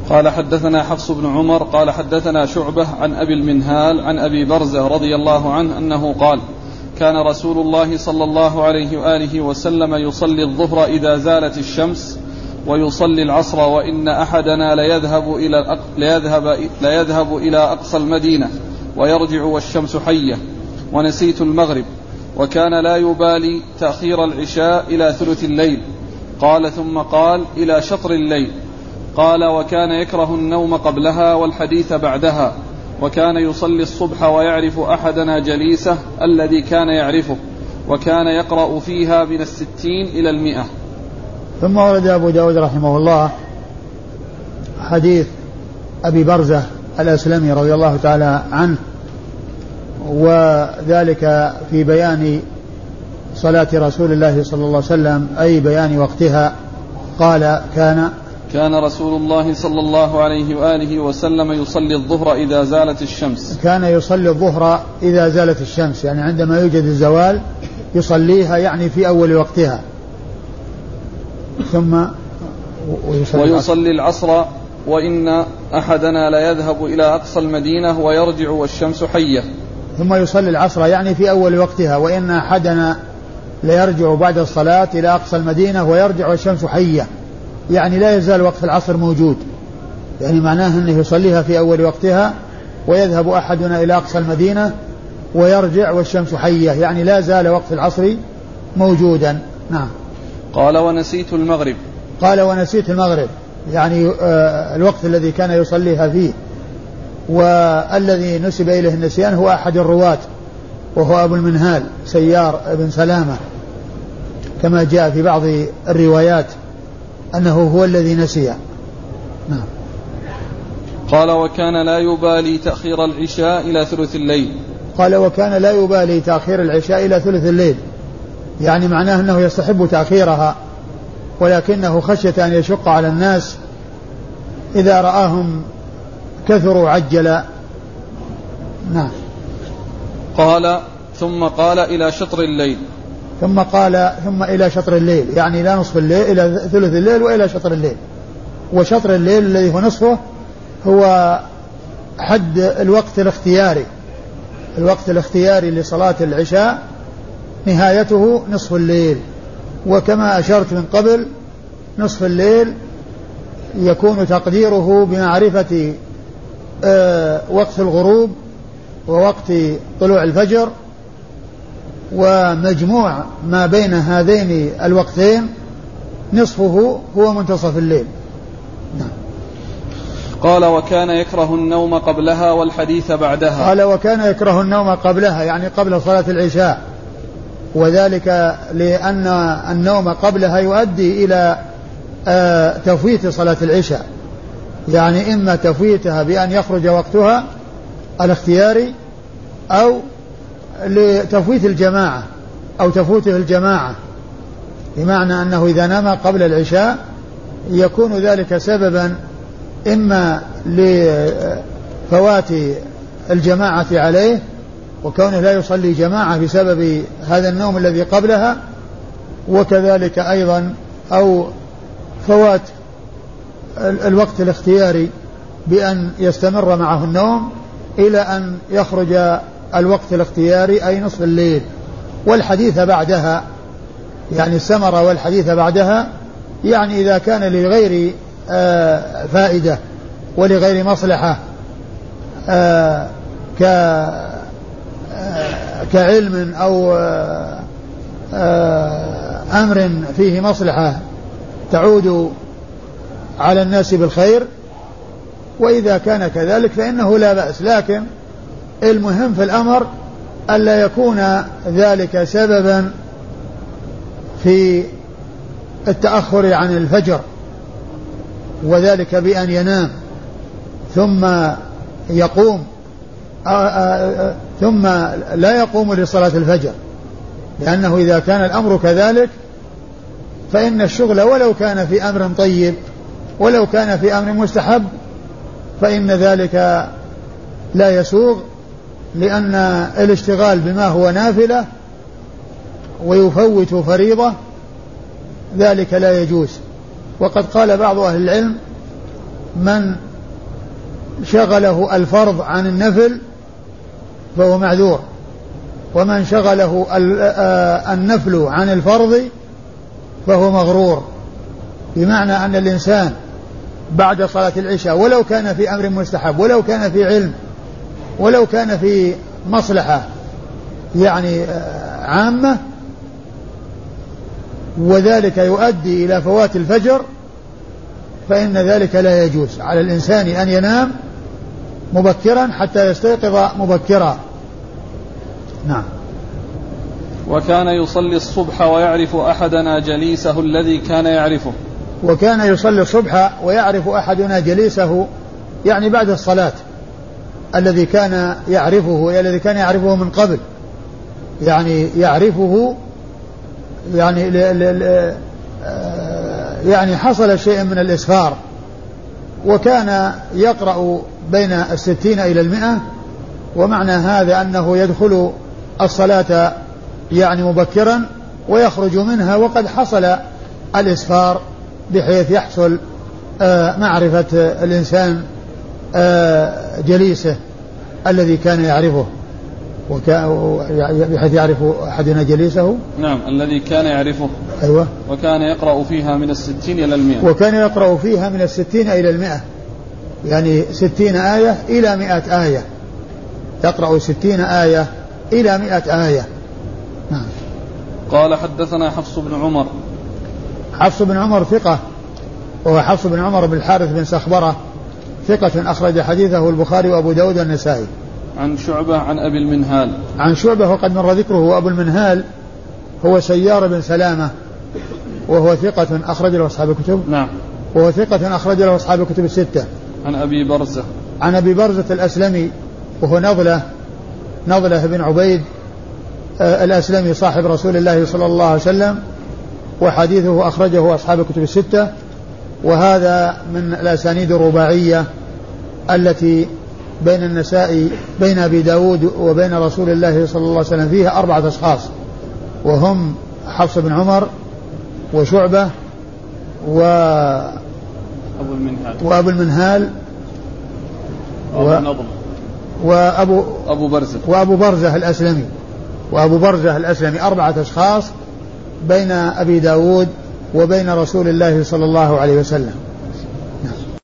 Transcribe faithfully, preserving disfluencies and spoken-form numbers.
قال حدثنا حفص بن عمر قال حدثنا شعبة عن أبي المنهال عن أبي برزة رضي الله عنه أنه قال كان رسول الله صلى الله عليه وآله وسلم يصلي الظهر إذا زالت الشمس ويصلي العصر وإن أحدنا ليذهب إلى, ليذهب, ليذهب إلى أقصى المدينة ويرجع والشمس حية، ونسيت المغرب، وكان لا يبالي تأخير العشاء إلى ثلث الليل. قال ثم قال إلى شطر الليل. قال وكان يكره النوم قبلها والحديث بعدها، وكان يصلي الصبح ويعرف أحدنا جليسه الذي كان يعرفه، وكان يقرأ فيها من الستين إلى المئة. ثم ورد أبو داود رحمه الله حديث أبي برزة الأسلمي رضي الله تعالى عنه، وذلك في بيان صلاة رسول الله صلى الله عليه وسلم أي بيان وقتها. قال كان كان رسول الله صلى الله عليه وآله وسلم يصلي الظهر إذا زالت الشمس. كان يصلي الظهر إذا زالت الشمس، يعني عندما يوجد الزوال يصليها، يعني في أول وقتها. ثم ويصلي, ويصلي العصر وإن أحدنا لا يذهب إلى أقصى المدينة ويرجع والشمس حية. ثم يصلي العصر يعني في أول وقتها، وإن أحدنا لا يرجع بعد الصلاة إلى أقصى المدينة ويرجع والشمس حية، يعني لا يزال وقت العصر موجود، يعني معناه أنه يصليها في أول وقتها ويذهب أحدنا إلى أقصى المدينة ويرجع والشمس حية، يعني لا زال وقت العصر موجودا. نعم. قال ونسيت المغرب. قال ونسيت المغرب، يعني آه الوقت الذي كان يصليها فيه، والذي نسب إليه النسيان هو أحد الرواة وهو أبو المنهال سيار بن سلامة، كما جاء في بعض الروايات أنه هو الذي نسي. نعم. قال وكان لا يبالي تأخير العشاء إلى ثلث الليل. قال وكان لا يبالي تأخير العشاء إلى ثلث الليل، يعني معناه أنه يستحب تأخيرها، ولكنه خشية أن يشق على الناس إذا رآهم كثروا عجل. نعم. قال ثم قال إلى شطر الليل. ثم قال ثم إلى شطر الليل، يعني إلى نصف الليل، إلى ثلث الليل وإلى شطر الليل. وشطر الليل الذي هو نصفه هو حد الوقت الاختياري، الوقت الاختياري لصلاة العشاء نهايته نصف الليل. وكما أشرت من قبل نصف الليل يكون تقديره بمعرفة آه وقت الغروب ووقت طلوع الفجر، ومجموع ما بين هذين الوقتين نصفه هو منتصف الليل. نعم. قال وكان يكره النوم قبلها والحديث بعدها. قال وكان يكره النوم قبلها، يعني قبل صلاة العشاء، وذلك لأن النوم قبلها يؤدي إلى آه تفويت صلاة العشاء، يعني إما تفويتها بأن يخرج وقتها الاختياري، أو لتفويت الجماعة أو تفوته الجماعة، بمعنى أنه إذا نام قبل العشاء يكون ذلك سببا إما لفوات الجماعة عليه وكونه لا يصلي جماعة بسبب هذا النوم الذي قبلها، وكذلك أيضا أو فوات الوقت الاختياري بأن يستمر معه النوم إلى أن يخرج الوقت الاختياري أي نصف الليل. والحديث بعدها يعني السمرة والحديث بعدها، يعني إذا كان لغير آه فائدة ولغير مصلحة آه ك آه كعلم أو آه آه أمر فيه مصلحة تعود على الناس بالخير، وإذا كان كذلك فإنه لا بأس، لكن المهم في الأمر ألا يكون ذلك سببا في التأخر عن الفجر، وذلك بأن ينام ثم يقوم آآ آآ ثم لا يقوم لصلاة الفجر، لأنه إذا كان الأمر كذلك فإن الشغل ولو كان في أمر طيب ولو كان في أمر مستحب فإن ذلك لا يسوغ، لأن الاشتغال بما هو نافلة ويفوت فريضة ذلك لا يجوز. وقد قال بعض أهل العلم من شغله الفرض عن النفل فهو معذور، ومن شغله النفل عن الفرض فهو مغرور، بمعنى أن الإنسان بعد صلاة العشاء ولو كان في أمر مستحب، ولو كان في علم، ولو كان في مصلحة يعني عامة، وذلك يؤدي إلى فوات الفجر، فإن ذلك لا يجوز. على الإنسان أن ينام مبكرا حتى يستيقظ مبكرا. نعم. وكان يصلي الصبح ويعرف أحدنا جليسه الذي كان يعرفه. وكان يصلي الصبح ويعرف أحدنا جليسه يعني بعد الصلاة الذي كان يعرفه، الذي كان يعرفه من قبل، يعني يعرفه يعني ل ل يعني حصل شيء من الإسفار، وكان يقرأ بين الستين إلى المئة، ومعنى هذا أنه يدخل الصلاة يعني مبكرا ويخرج منها وقد حصل الإسفار، بحيث يحصل معرفة الإنسان جليسه الذي كان يعرفه، بحيث يعرف أحدنا جليسه. نعم، الذي كان يعرفه. أيوة. وكان يقرأ فيها من الستين إلى المئة. وكان يقرأ فيها من الستين إلى المئة، يعني ستين آية إلى مئة آية، يقرأ ستين آية إلى مئة آية. نعم. قال حدثنا حفص بن عمر. حفص بن عمر ثقة، وهو حفص بن عمر بن الحارث بن سخبرة، ثقة أخرج حديثه البخاري وأبو داود والنسائي. عن شعبة عن أبي المنهال. عن شعبة وقد مر ذكره. وأبو المنهال هو سيار بن سلامة، وهو ثقة أخرج له أصحاب الكتب. نعم. وهو ثقة أخرج له أصحاب الكتب الستة. عن أبي برزة. عن أبي برزة الأسلمي، وهو نضلة نضلة بن عبيد الأسلمي صاحب رسول الله صلى الله عليه وسلم، وحديثه أخرجه أصحاب الكتب الستة. وهذا من الأسانيد الرباعية التي بين النسائي بين أبي داود وبين رسول الله صلى الله عليه وسلم فيها أربعة أشخاص، وهم حفص بن عمر وشعبة و أبو المنهال وأبو المنهال و... وأبو أبو برزة وأبو برزة الأسلمي وأبو برزة الأسلمي أربعة أشخاص بين أبي داود وبين رسول الله صلى الله عليه وسلم.